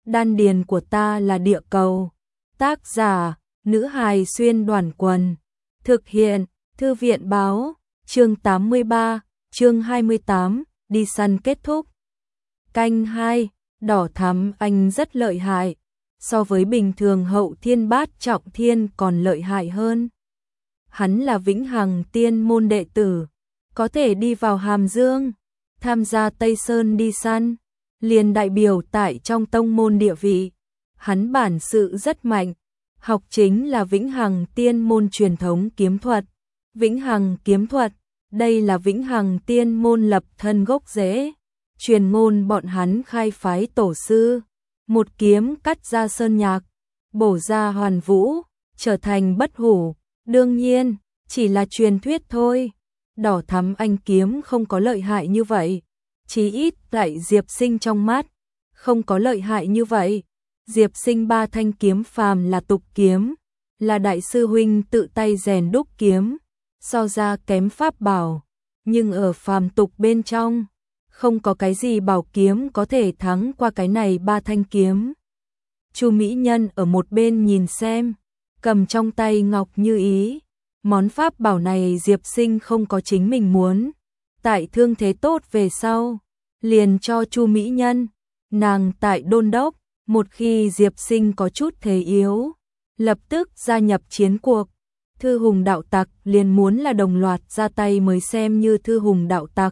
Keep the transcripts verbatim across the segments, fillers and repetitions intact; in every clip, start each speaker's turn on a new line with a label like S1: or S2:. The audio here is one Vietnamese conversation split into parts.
S1: đan điền của ta là địa cầu. Tác giả, nữ hài xuyên đoàn quần. Thực hiện, thư viện báo, chương tám mươi ba, chương hai mươi tám, đi săn kết thúc. Canh hai, đỏ thắm anh rất lợi hại, so với bình thường hậu thiên bát trọng thiên còn lợi hại hơn. Hắn là vĩnh hằng tiên môn đệ tử, có thể đi vào Hàm Dương, tham gia Tây Sơn đi săn, liền đại biểu tại trong tông môn địa vị. Hắn bản sự rất mạnh, học chính là vĩnh hằng tiên môn truyền thống kiếm thuật. Vĩnh hằng kiếm thuật, đây là vĩnh hằng tiên môn lập thân gốc rễ. Truyền ngôn bọn hắn khai phái tổ sư, một kiếm cắt ra sơn nhạc, bổ ra hoàn vũ, trở thành bất hủ. Đương nhiên, chỉ là truyền thuyết thôi. Đỏ thắm anh kiếm không có lợi hại như vậy, chí ít tại Diệp Sinh trong mắt, không có lợi hại như vậy. Diệp Sinh ba thanh kiếm phàm là tục kiếm, là đại sư huynh tự tay rèn đúc kiếm, so ra kém pháp bảo, nhưng ở phàm tục bên trong, không có cái gì bảo kiếm có thể thắng qua cái này ba thanh kiếm. Chu Mỹ Nhân ở một bên nhìn xem, cầm trong tay ngọc như ý. Món pháp bảo này Diệp Sinh không có chính mình muốn, tại thương thế tốt về sau, liền cho Chu Mỹ Nhân. Nàng tại đôn đốc, một khi Diệp Sinh có chút thế yếu, lập tức gia nhập chiến cuộc. Thư hùng đạo tặc liền muốn là đồng loạt ra tay mới xem như thư hùng đạo tặc.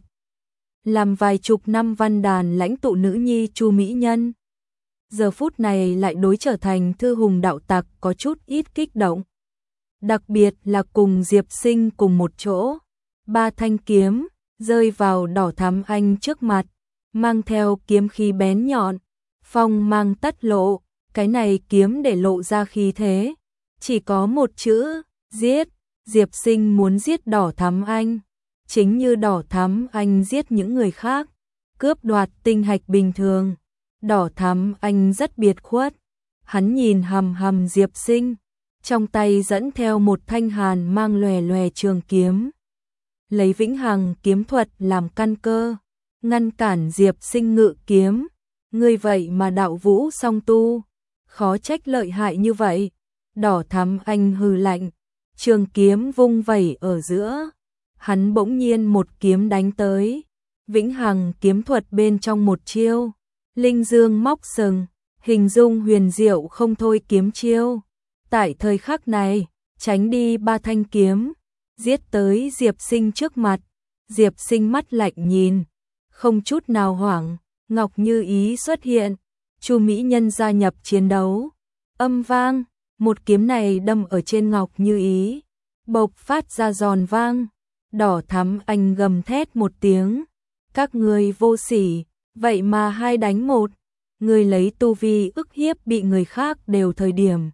S1: Làm vài chục năm văn đàn lãnh tụ nữ nhi Chu Mỹ Nhân, giờ phút này lại đối trở thành thư hùng đạo tặc có chút ít kích động. Đặc biệt là cùng Diệp Sinh cùng một chỗ, ba thanh kiếm rơi vào đỏ thắm anh trước mặt, mang theo kiếm khí bén nhọn, phong mang tất lộ. Cái này kiếm để lộ ra khí thế, chỉ có một chữ, giết. Diệp Sinh muốn giết đỏ thắm anh, chính như đỏ thắm anh giết những người khác, cướp đoạt tinh hạch bình thường. Đỏ thắm anh rất biệt khuất, hắn nhìn hầm hầm Diệp Sinh, trong tay dẫn theo một thanh hàn mang lòe lòe trường kiếm, lấy vĩnh hằng kiếm thuật làm căn cơ, ngăn cản Diệp Sinh ngự kiếm. Ngươi vậy mà đạo vũ song tu, khó trách lợi hại như vậy. Đỏ thắm anh hừ lạnh, trường kiếm vung vẩy ở giữa, hắn bỗng nhiên một kiếm đánh tới. Vĩnh hằng kiếm thuật bên trong một chiêu, linh dương móc sừng, hình dung huyền diệu không thôi kiếm chiêu. Tại thời khắc này, tránh đi ba thanh kiếm, giết tới Diệp Sinh trước mặt. Diệp Sinh mắt lạnh nhìn, không chút nào hoảng. Ngọc Như Ý xuất hiện, Chu Mỹ Nhân gia nhập chiến đấu. Âm vang, một kiếm này đâm ở trên Ngọc Như Ý, bộc phát ra giòn vang. Đỏ thắm anh gầm thét một tiếng, các ngươi vô sỉ, vậy mà hai đánh một. Ngươi lấy tu vi ức hiếp bị người khác đều thời điểm,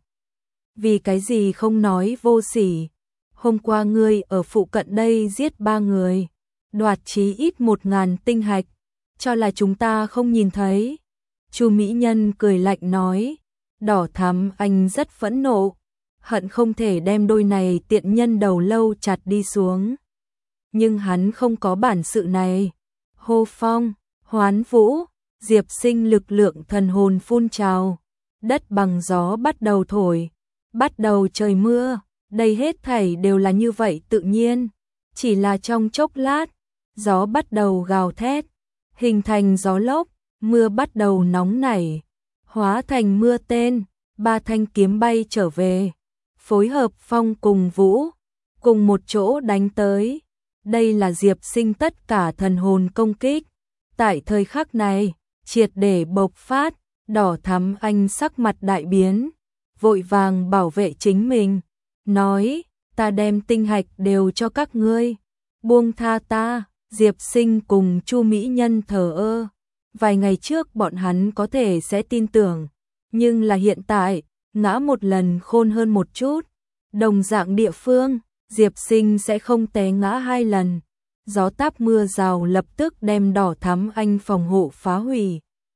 S1: vì cái gì không nói vô sỉ? Hôm qua ngươi ở phụ cận đây giết ba người, đoạt chí ít một ngàn tinh hạch, cho là chúng ta không nhìn thấy. Chu Mỹ Nhân cười lạnh nói. Đỏ thắm anh rất phẫn nộ, hận không thể đem đôi này tiện nhân đầu lâu chặt đi xuống. Nhưng hắn không có bản sự này. Hô phong, hoán vũ, Diệp Sinh lực lượng thần hồn phun trào, đất bằng gió bắt đầu thổi, bắt đầu trời mưa. Đây hết thảy đều là như vậy tự nhiên, chỉ là trong chốc lát, gió bắt đầu gào thét, hình thành gió lốc, mưa bắt đầu nóng nảy, hóa thành mưa tên. Ba thanh kiếm bay trở về, phối hợp phong cùng vũ, cùng một chỗ đánh tới. Đây là Diệp Sinh tất cả thần hồn công kích, tại thời khắc này, triệt để bộc phát. Đỏ thắm anh sắc mặt đại biến, vội vàng bảo vệ chính mình, nói, ta đem tinh hạch đều cho các ngươi, buông tha ta. Diệp Sinh cùng Chu Mỹ Nhân thờ ơ, vài ngày trước bọn hắn có thể sẽ tin tưởng, nhưng là hiện tại, ngã một lần khôn hơn một chút. Đồng dạng địa phương, Diệp Sinh sẽ không té ngã hai lần. Gió táp mưa rào lập tức đem đỏ thắm anh phòng hộ phá hủy.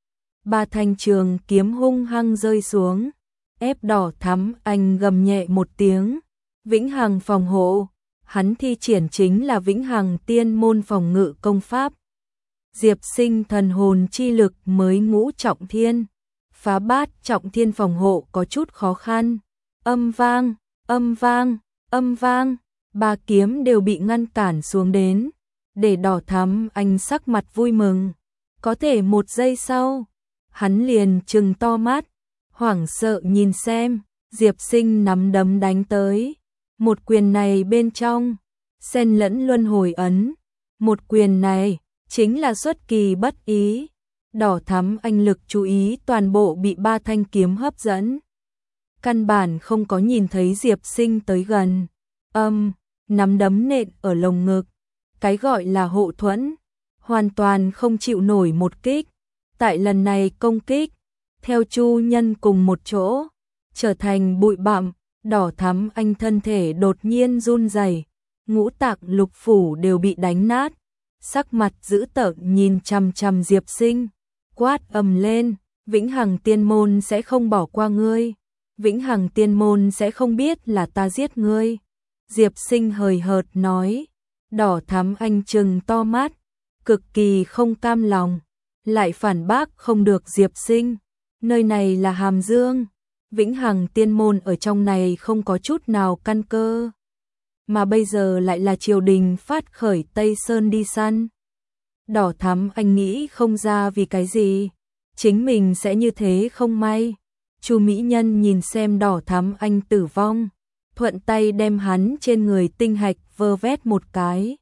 S1: Ba thanh trường kiếm hung hăng rơi xuống, ép đỏ thắm anh gầm nhẹ một tiếng. Vĩnh hằng phòng hộ, hắn thi triển chính là vĩnh hằng tiên môn phòng ngự công pháp. Diệp Sinh thần hồn chi lực mới ngũ trọng thiên, phá bát trọng thiên phòng hộ có chút khó khăn. Âm vang, âm vang, âm vang, ba kiếm đều bị ngăn cản xuống đến, để Đỏ Thắm Anh sắc mặt vui mừng. Có thể một giây sau, hắn liền trừng to mắt, hoảng sợ nhìn xem, Diệp Sinh nắm đấm đánh tới. Một quyền này bên trong, xen lẫn luân hồi ấn. Một quyền này, chính là xuất kỳ bất ý. Đỏ Thắm Anh lực chú ý toàn bộ bị ba thanh kiếm hấp dẫn. Căn bản không có nhìn thấy Diệp Sinh tới gần. Âm, nắm đấm nện ở lồng ngực. Cái gọi là hộ thuẫn, hoàn toàn không chịu nổi một kích. Tại lần này công kích, theo Chu Nhân cùng một chỗ, trở thành bụi bặm. Đỏ Thắm Anh thân thể đột nhiên run rẩy, ngũ tạng lục phủ đều bị đánh nát, sắc mặt dữ tợn nhìn chằm chằm Diệp Sinh, quát ầm lên, Vĩnh Hằng Tiên Môn sẽ không bỏ qua ngươi, Vĩnh Hằng Tiên Môn sẽ không biết là ta giết ngươi. Diệp Sinh hời hợt nói. Đỏ Thắm Anh trừng to mắt, cực kỳ không cam lòng, lại phản bác không được Diệp Sinh. Nơi này là Hàm Dương, Vĩnh Hằng Tiên Môn ở trong này không có chút nào căn cơ. Mà bây giờ lại là triều đình phát khởi Tây Sơn đi săn. Đỏ Thắm Anh nghĩ không ra vì cái gì, chính mình sẽ như thế không may. Chu Mỹ Nhân nhìn xem Đỏ Thắm Anh tử vong, thuận tay đem hắn trên người tinh hạch vơ vét một cái.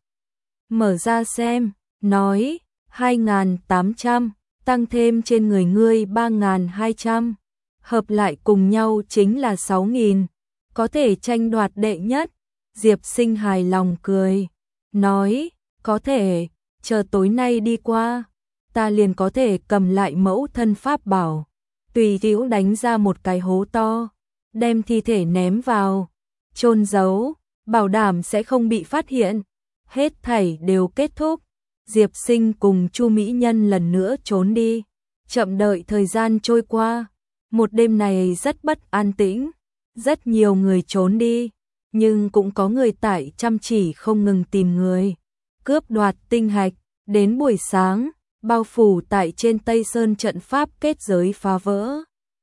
S1: Mở ra xem, nói, hai nghìn tám trăm, tăng thêm trên người ngươi ba nghìn hai trăm, hợp lại cùng nhau chính là sáu nghìn, có thể tranh đoạt đệ nhất. Diệp Sinh hài lòng cười, nói, có thể, chờ tối nay đi qua, ta liền có thể cầm lại mẫu thân pháp bảo, tùy hữu đánh ra một cái hố to, đem thi thể ném vào, chôn giấu, bảo đảm sẽ không bị phát hiện. Hết thảy đều kết thúc, Diệp Sinh cùng Chu Mỹ Nhân lần nữa trốn đi, chậm đợi thời gian trôi qua. Một đêm này rất bất an tĩnh, rất nhiều người trốn đi, nhưng cũng có người tại chăm chỉ không ngừng tìm người, cướp đoạt tinh hạch. Đến buổi sáng, bao phủ tại trên Tây Sơn trận pháp kết giới phá vỡ.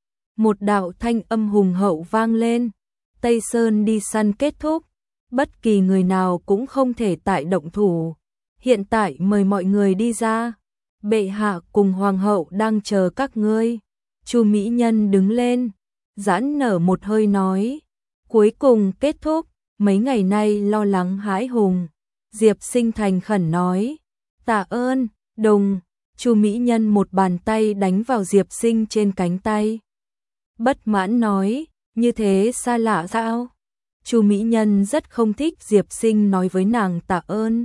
S1: Một đạo thanh âm hùng hậu vang lên, Tây Sơn đi săn kết thúc, bất kỳ người nào cũng không thể tại động thủ. Hiện tại mời mọi người đi ra, bệ hạ cùng hoàng hậu đang chờ các ngươi. Chu Mỹ Nhân đứng lên, giãn nở một hơi nói, cuối cùng kết thúc, mấy ngày nay lo lắng hãi hùng. Diệp Sinh thành khẩn nói, tạ ơn, đùng. Chu Mỹ Nhân một bàn tay đánh vào Diệp Sinh trên cánh tay. Bất mãn nói, như thế xa lạ sao? Chu Mỹ Nhân rất không thích Diệp Sinh nói với nàng tạ ơn.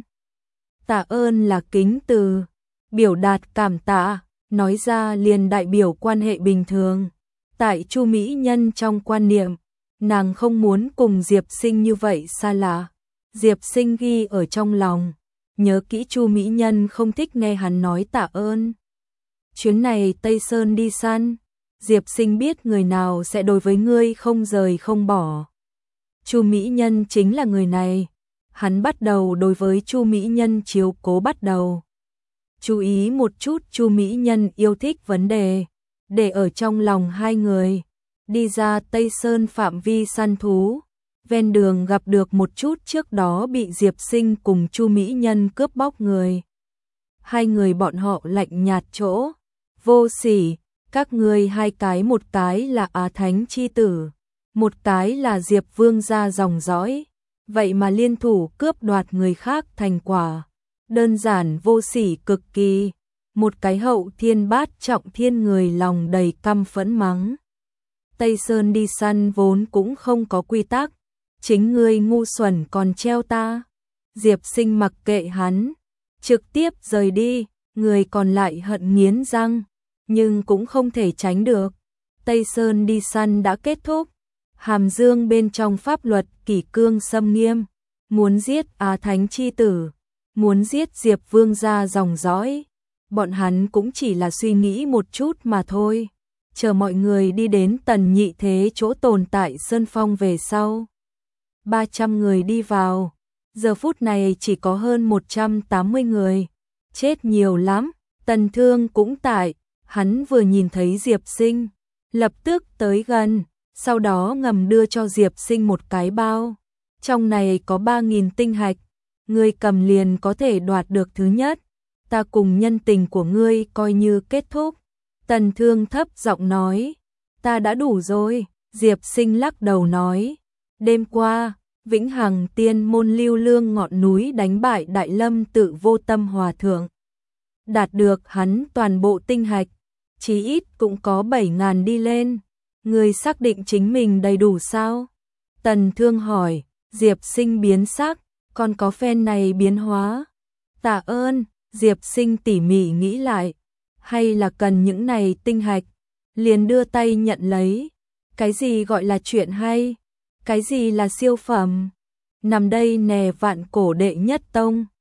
S1: Tạ ơn là kính từ, biểu đạt cảm tạ, nói ra liền đại biểu quan hệ bình thường. Tại Chu Mỹ Nhân trong quan niệm, nàng không muốn cùng Diệp Sinh như vậy xa lạ. Diệp Sinh ghi ở trong lòng, nhớ kỹ Chu Mỹ Nhân không thích nghe hắn nói tạ ơn. Chuyến này Tây Sơn đi săn, Diệp Sinh biết người nào sẽ đối với ngươi không rời không bỏ. Chu Mỹ Nhân chính là người này. Hắn bắt đầu đối với Chu Mỹ Nhân chiếu cố bắt đầu. Chú ý một chút Chu Mỹ Nhân yêu thích vấn đề, để ở trong lòng hai người. Đi ra Tây Sơn phạm vi săn thú, ven đường gặp được một chút trước đó bị Diệp Sinh cùng Chu Mỹ Nhân cướp bóc người. Hai người bọn họ lạnh nhạt chỗ, vô sỉ, các ngươi hai cái, một cái là Á Thánh chi tử, một cái là Diệp Vương gia dòng dõi, vậy mà liên thủ cướp đoạt người khác thành quả, đơn giản vô sỉ cực kỳ. Một cái hậu thiên bát trọng thiên người lòng đầy căm phẫn mắng. Tây Sơn đi săn vốn cũng không có quy tắc, chính ngươi ngu xuẩn còn treo ta. Diệp Sinh mặc kệ hắn, trực tiếp rời đi, người còn lại hận nghiến răng, nhưng cũng không thể tránh được. Tây Sơn đi săn đã kết thúc, Hàm Dương bên trong pháp luật kỷ cương xâm nghiêm, muốn giết Á Thánh chi tử, muốn giết Diệp Vương gia dòng dõi, bọn hắn cũng chỉ là suy nghĩ một chút mà thôi. Chờ mọi người đi đến Tần Nhị Thế chỗ tồn tại Sơn Phong về sau, ba trăm người đi vào, giờ phút này chỉ có hơn một trăm tám mươi người, chết nhiều lắm. Tần Thương cũng tại, hắn vừa nhìn thấy Diệp Sinh, lập tức tới gần, sau đó ngầm đưa cho Diệp Sinh một cái bao. Trong này có ba nghìn tinh hạch, ngươi cầm liền có thể đoạt được thứ nhất, ta cùng nhân tình của ngươi coi như kết thúc. Tần Thương thấp giọng nói, ta đã đủ rồi. Diệp Sinh lắc đầu nói, đêm qua, Vĩnh Hằng Tiên môn Lưu Lương ngọn núi đánh bại Đại Lâm Tự Vô Tâm Hòa Thượng, đạt được hắn toàn bộ tinh hạch, chí ít cũng có bảy ngàn đi lên. Ngươi xác định chính mình đầy đủ sao? Tần Thương hỏi. Diệp Sinh biến sắc, còn có phen này biến hóa. Tạ ơn. Diệp Sinh tỉ mỉ nghĩ lại, hay là cần những này tinh hạch, liền đưa tay nhận lấy. Cái gì gọi là chuyện hay? Cái gì là siêu phẩm? Nằm đây nè, vạn cổ đệ nhất tông.